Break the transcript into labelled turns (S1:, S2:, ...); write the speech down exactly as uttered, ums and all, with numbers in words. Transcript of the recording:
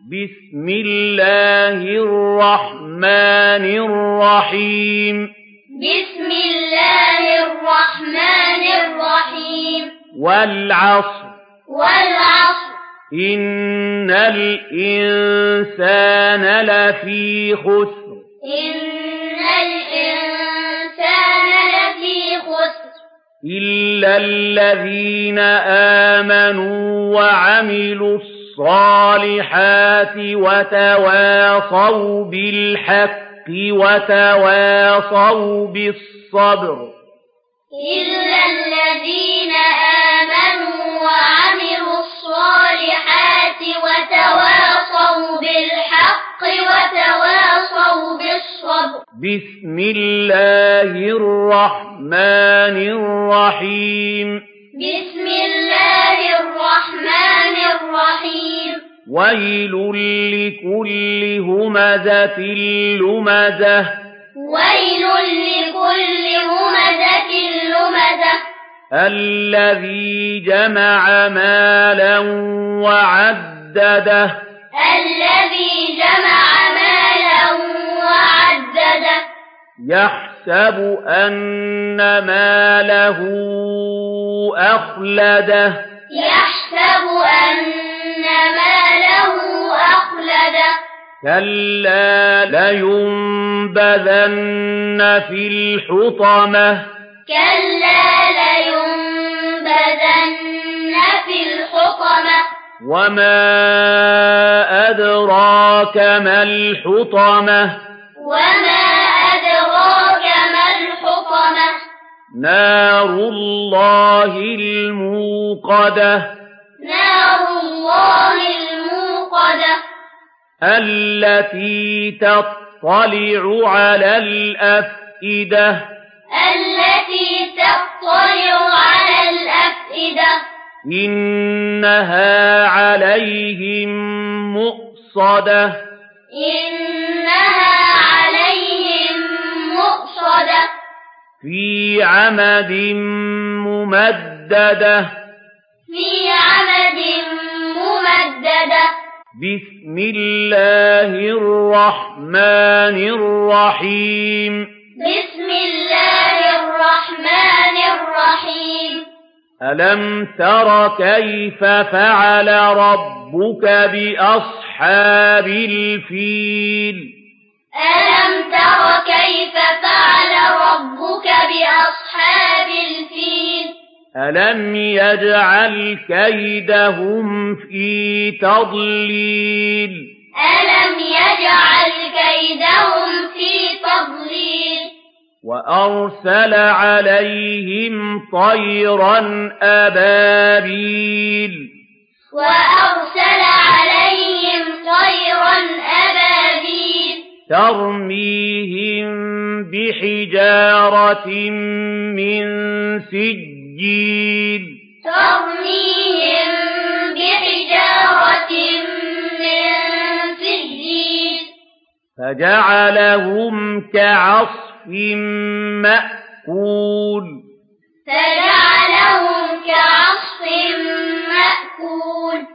S1: بسم الله الرحمن الرحيم
S2: بسم الله الرحمن الرحيم
S1: والعصر
S2: والعصر
S1: إن الإنسان لفي خسر
S2: إن الإنسان لفي خسر
S1: إلا الذين آمنوا وعملوا الصالحات وتواصوا بالحق وتواصوا بالصبر
S2: إلا الذين آمنوا وعملوا الصالحات وتواصوا بالحق وتواصوا بالصبر
S1: بسم الله الرحمن الرحيم
S2: بسم الله الرحمن الرحيم
S1: ويل لكل همزة لمزة
S2: ويل لكل همزة لمزة
S1: الذي جمع مالا وعدده
S2: الذي جمع مالا وعدده
S1: يحسب أن ماله أخلده
S2: يحسب أن ماله أخلده
S1: كلا لينبذن في الحطمة
S2: كلا لينبذن في الحطمة
S1: وما أدراك ما الحطمة
S2: وما أدراك ما الحطمة
S1: نار الله الموقدة
S2: نار الله الموقدة
S1: التي تطلع على الأفئدة
S2: التي تطلع على الأفئدة
S1: إنها عليهم مؤصدة
S2: إنها عليهم مؤصدة
S1: في عمد ممددة
S2: في عمد ممددة
S1: بسم الله الرحمن الرحيم
S2: بسم الله الرحمن الرحيم
S1: ألم تر كيف فعل ربك بأصحاب الفيل
S2: ألم تر كيف فعل ربك بأصحاب الفيل
S1: ألم يجعل كيدهم في تضليل
S2: ألم يجعل كيدهم في تضليل
S1: وأرسل عليهم طيرا أبابيل
S2: وأرسل عليهم طيرا أبابيل
S1: ترميهم بحجارة من سجيل
S2: ترميهم بحجارة من سجيل
S1: فجعلهم كعصف مأكول
S2: فجعلهم كعصف